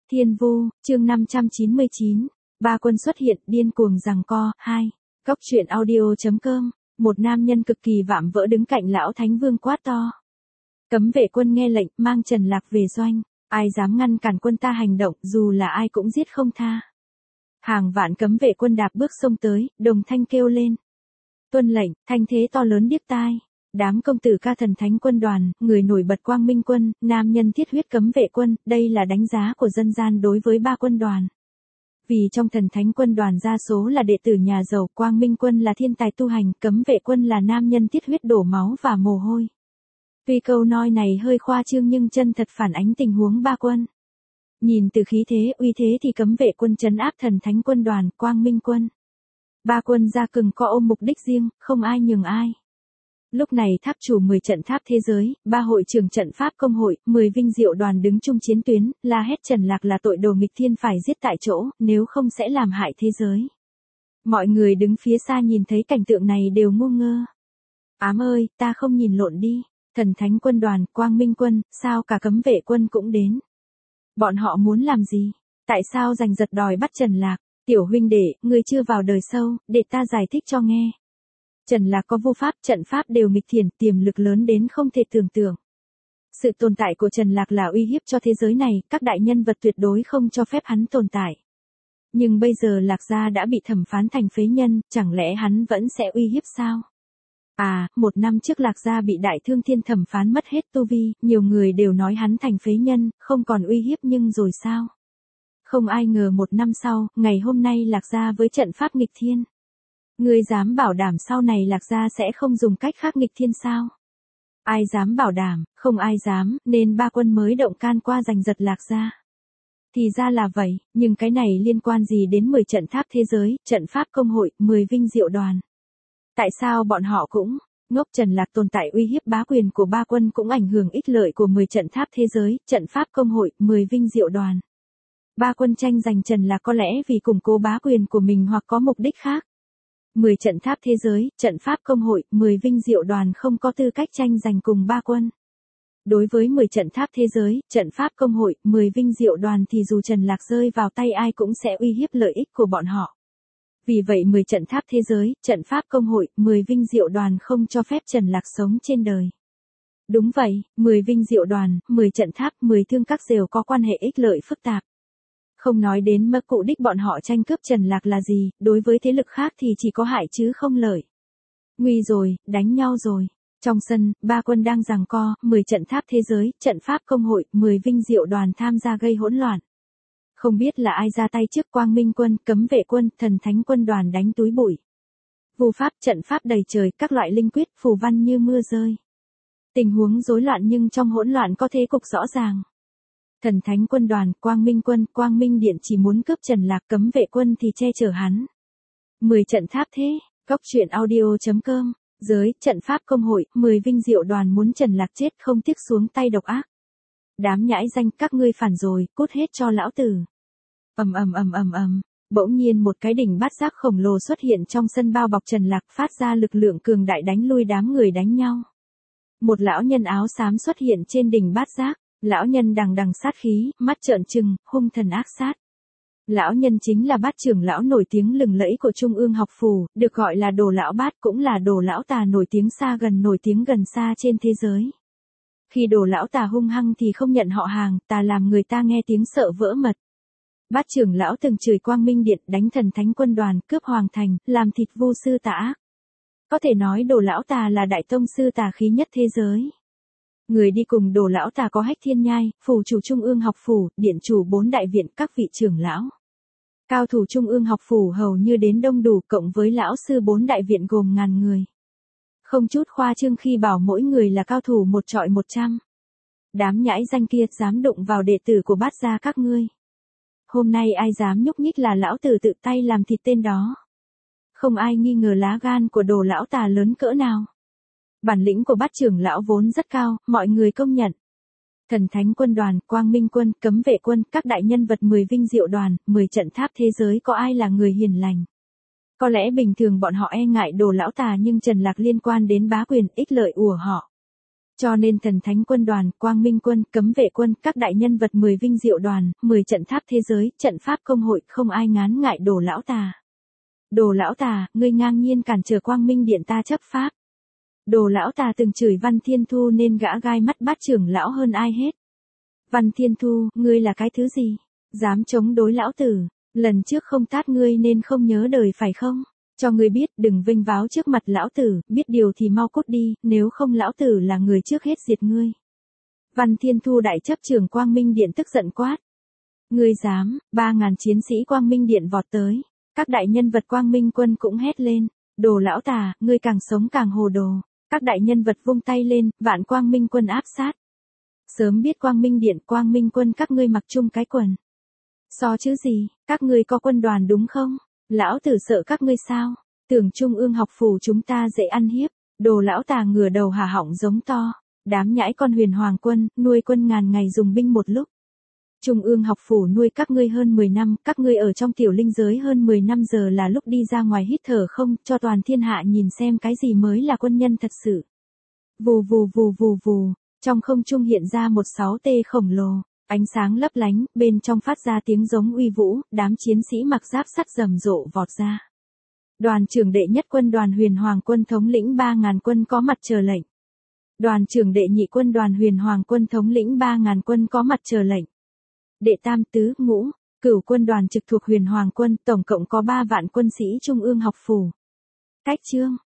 Thiên Vu, chương 599. Ba quân xuất hiện, điên cuồng giằng co. 2. Cốc truyện audio.com. Một nam nhân cực kỳ vạm vỡ đứng cạnh lão thánh vương quát to. Cấm vệ quân nghe lệnh, mang Trần Lạc về doanh. Ai dám ngăn cản quân ta hành động, dù là ai cũng giết không tha. Hàng vạn cấm vệ quân đạp bước xông tới, đồng thanh kêu lên. Tuân lệnh, thanh thế to lớn điếc tai. Đám công tử ca thần thánh quân đoàn, người nổi bật quang minh quân, nam nhân thiết huyết cấm vệ quân, đây là đánh giá của dân gian đối với ba quân đoàn. Vì trong thần thánh quân đoàn đa số là đệ tử nhà giàu, quang minh quân là thiên tài tu hành, cấm vệ quân là nam nhân thiết huyết đổ máu và mồ hôi. Tuy câu nói này hơi khoa trương nhưng chân thật phản ánh tình huống ba quân. Nhìn từ khí thế, uy thế thì cấm vệ quân trấn áp thần thánh quân đoàn, quang minh quân. Ba quân ra cừng có ôm mục đích riêng, không ai nhường ai. Lúc này tháp chủ 10 trận tháp thế giới, ba hội trưởng trận pháp công hội, 10 vinh diệu đoàn đứng chung chiến tuyến, la hét Trần Lạc là tội đồ nghịch thiên phải giết tại chỗ, nếu không sẽ làm hại thế giới. Mọi người đứng phía xa nhìn thấy cảnh tượng này đều ngu ngơ. Ám ơi, ta không nhìn lộn đi, thần thánh quân đoàn, quang minh quân, sao cả cấm vệ quân cũng đến. Bọn họ muốn làm gì? Tại sao giành giật đòi bắt Trần Lạc? Tiểu huynh đệ, người chưa vào đời sâu, để ta giải thích cho nghe. Trần Lạc có vô pháp, trận pháp đều nghịch thiền, tiềm lực lớn đến không thể tưởng tượng. Sự tồn tại của Trần Lạc là uy hiếp cho thế giới này, các đại nhân vật tuyệt đối không cho phép hắn tồn tại. Nhưng bây giờ Lạc gia đã bị thẩm phán thành phế nhân, chẳng lẽ hắn vẫn sẽ uy hiếp sao? À, 1 năm trước Lạc gia bị Đại Thương Thiên thẩm phán mất hết tu vi, nhiều người đều nói hắn thành phế nhân, không còn uy hiếp nhưng rồi sao? Không ai ngờ 1 năm sau, ngày hôm nay Lạc gia với trận pháp nghịch thiên. Ngươi dám bảo đảm sau này Lạc gia sẽ không dùng cách khác nghịch thiên sao? Ai dám bảo đảm, không ai dám, nên ba quân mới động can qua giành giật Lạc gia. Thì ra là vậy, nhưng cái này liên quan gì đến 10 trận tháp thế giới, trận pháp công hội, 10 vinh diệu đoàn? Tại sao bọn họ cũng ngốc? Trần Lạc tồn tại uy hiếp bá quyền của ba quân cũng ảnh hưởng ích lợi của 10 trận tháp thế giới, trận pháp công hội, 10 vinh diệu đoàn. Ba quân tranh giành Trần Lạc có lẽ vì củng cố bá quyền của mình hoặc có mục đích khác. 10 trận tháp thế giới, trận pháp công hội, 10 vinh diệu đoàn không có tư cách tranh giành cùng ba quân. Đối với 10 trận tháp thế giới, trận pháp công hội, 10 vinh diệu đoàn thì dù Trần Lạc rơi vào tay ai cũng sẽ uy hiếp lợi ích của bọn họ. Vì vậy 10 trận tháp thế giới, trận pháp công hội, 10 vinh diệu đoàn không cho phép Trần Lạc sống trên đời. Đúng vậy, 10 vinh diệu đoàn, 10 trận tháp, 10 thương các đều có quan hệ ích lợi phức tạp. Không nói đến mục đích bọn họ tranh cướp Trần Lạc là gì, đối với thế lực khác thì chỉ có hại chứ không lợi. Nguy rồi, đánh nhau rồi. Trong sân, ba quân đang giằng co, 10 trận tháp thế giới, trận pháp công hội, 10 vinh diệu đoàn tham gia gây hỗn loạn. Không biết là ai ra tay trước, quang minh quân, cấm vệ quân, thần thánh quân đoàn đánh túi bụi. Vu pháp, trận pháp đầy trời, các loại linh quyết, phù văn như mưa rơi. Tình huống rối loạn nhưng trong hỗn loạn có thế cục rõ ràng. Thần thánh quân đoàn, quang minh quân, quang minh điện chỉ muốn cướp Trần Lạc, cấm vệ quân thì che chở hắn. 10 trận tháp thế, cốc truyện audio.com, giới, trận pháp công hội, 10 vinh diệu đoàn muốn Trần Lạc chết không tiếc xuống tay độc ác. Đám nhãi danh, các ngươi phản rồi, cút hết cho lão tử. Bỗng nhiên một cái đỉnh bát giác khổng lồ xuất hiện trong sân bao bọc Trần Lạc, phát ra lực lượng cường đại đánh lui đám người đánh nhau. Một lão nhân áo xám xuất hiện trên đỉnh bát giác. Lão nhân đằng đằng sát khí, mắt trợn trừng, hung thần ác sát. Lão nhân chính là Bát trưởng lão nổi tiếng lừng lẫy của Trung ương học phủ, được gọi là Đồ lão Bát, cũng là Đồ lão Tà nổi tiếng gần xa trên thế giới. Khi Đồ lão Tà hung hăng thì không nhận họ hàng, tà làm người ta nghe tiếng sợ vỡ mật. Bát trưởng lão từng chửi Quang Minh Điện, đánh thần thánh quân đoàn, cướp hoàng thành, làm thịt vu sư tà ác. Có thể nói Đồ lão Tà là đại tông sư tà khí nhất thế giới. Người đi cùng Đồ lão Tà có Hách Thiên Nhai, phủ chủ Trung ương học phủ, điện chủ 4 đại viện, các vị trưởng lão. Cao thủ Trung ương học phủ hầu như đến đông đủ, cộng với lão sư 4 đại viện gồm ngàn người. Không chút khoa trương khi bảo mỗi người là cao thủ 1 trọi 100. Đám nhãi danh kia dám đụng vào đệ tử của Bát gia các ngươi. Hôm nay ai dám nhúc nhích là lão tử tự tay làm thịt tên đó. Không ai nghi ngờ lá gan của Đồ lão Tà lớn cỡ nào. Bản lĩnh của Bát trưởng lão vốn rất cao, mọi người công nhận. Thần thánh quân đoàn, quang minh quân, cấm vệ quân, các đại nhân vật 10 vinh diệu đoàn, 10 trận tháp thế giới có ai là người hiền lành. Có lẽ bình thường bọn họ e ngại Đồ lão Tà nhưng Trần Lạc liên quan đến bá quyền, ích lợi của họ. Cho nên thần thánh quân đoàn, quang minh quân, cấm vệ quân, các đại nhân vật 10 vinh diệu đoàn, 10 trận tháp thế giới, trận pháp công hội, không ai ngán ngại Đồ lão tà. Đồ lão tà, ngươi ngang nhiên cản trở quang minh điện ta chấp pháp. Đồ lão tà từng chửi Văn Thiên Thu nên gã gai mắt bát trưởng lão hơn ai hết. Văn Thiên Thu, ngươi là cái thứ gì? Dám chống đối lão tử, lần trước không tát ngươi nên không nhớ đời phải không? Cho ngươi biết, đừng vênh váo trước mặt lão tử, biết điều thì mau cút đi, nếu không lão tử là người trước hết diệt ngươi. Văn Thiên Thu đại chấp trưởng Quang Minh Điện tức giận quát. Ngươi dám, 3.000 chiến sĩ Quang Minh Điện vọt tới. Các đại nhân vật Quang Minh quân cũng hét lên. Đồ lão tà, ngươi càng sống càng hồ đồ. Các đại nhân vật vung tay lên, vạn Quang Minh quân áp sát. Sớm biết Quang Minh Điện, Quang Minh quân các ngươi mặc chung cái quần. So chứ gì, các ngươi có quân đoàn đúng không? Lão tử sợ các ngươi sao? Tưởng Trung ương học phủ chúng ta dễ ăn hiếp. Đồ lão tà ngửa đầu hà họng giống to. Đám nhãi con Huyền Hoàng quân, nuôi quân ngàn ngày dùng binh một lúc. Trung ương học phủ nuôi các ngươi hơn 10 năm, các ngươi ở trong tiểu linh giới hơn 10 năm giờ là lúc đi ra ngoài hít thở không, cho toàn thiên hạ nhìn xem cái gì mới là quân nhân thật sự. Vù vù vù vù vù, trong không trung hiện ra một 6T khổng lồ, ánh sáng lấp lánh, bên trong phát ra tiếng giống uy vũ, đám chiến sĩ mặc giáp sắt rầm rộ vọt ra. Đoàn trưởng đệ nhất quân đoàn Huyền Hoàng quân thống lĩnh 3.000 quân có mặt chờ lệnh. Đoàn trưởng đệ nhị quân đoàn Huyền Hoàng quân thống lĩnh 3.000 quân có mặt chờ lệnh. Đệ tam tứ ngũ, cửu quân đoàn trực thuộc Huyền Hoàng quân tổng cộng có 3 vạn quân sĩ Trung ương học phủ. Cách chương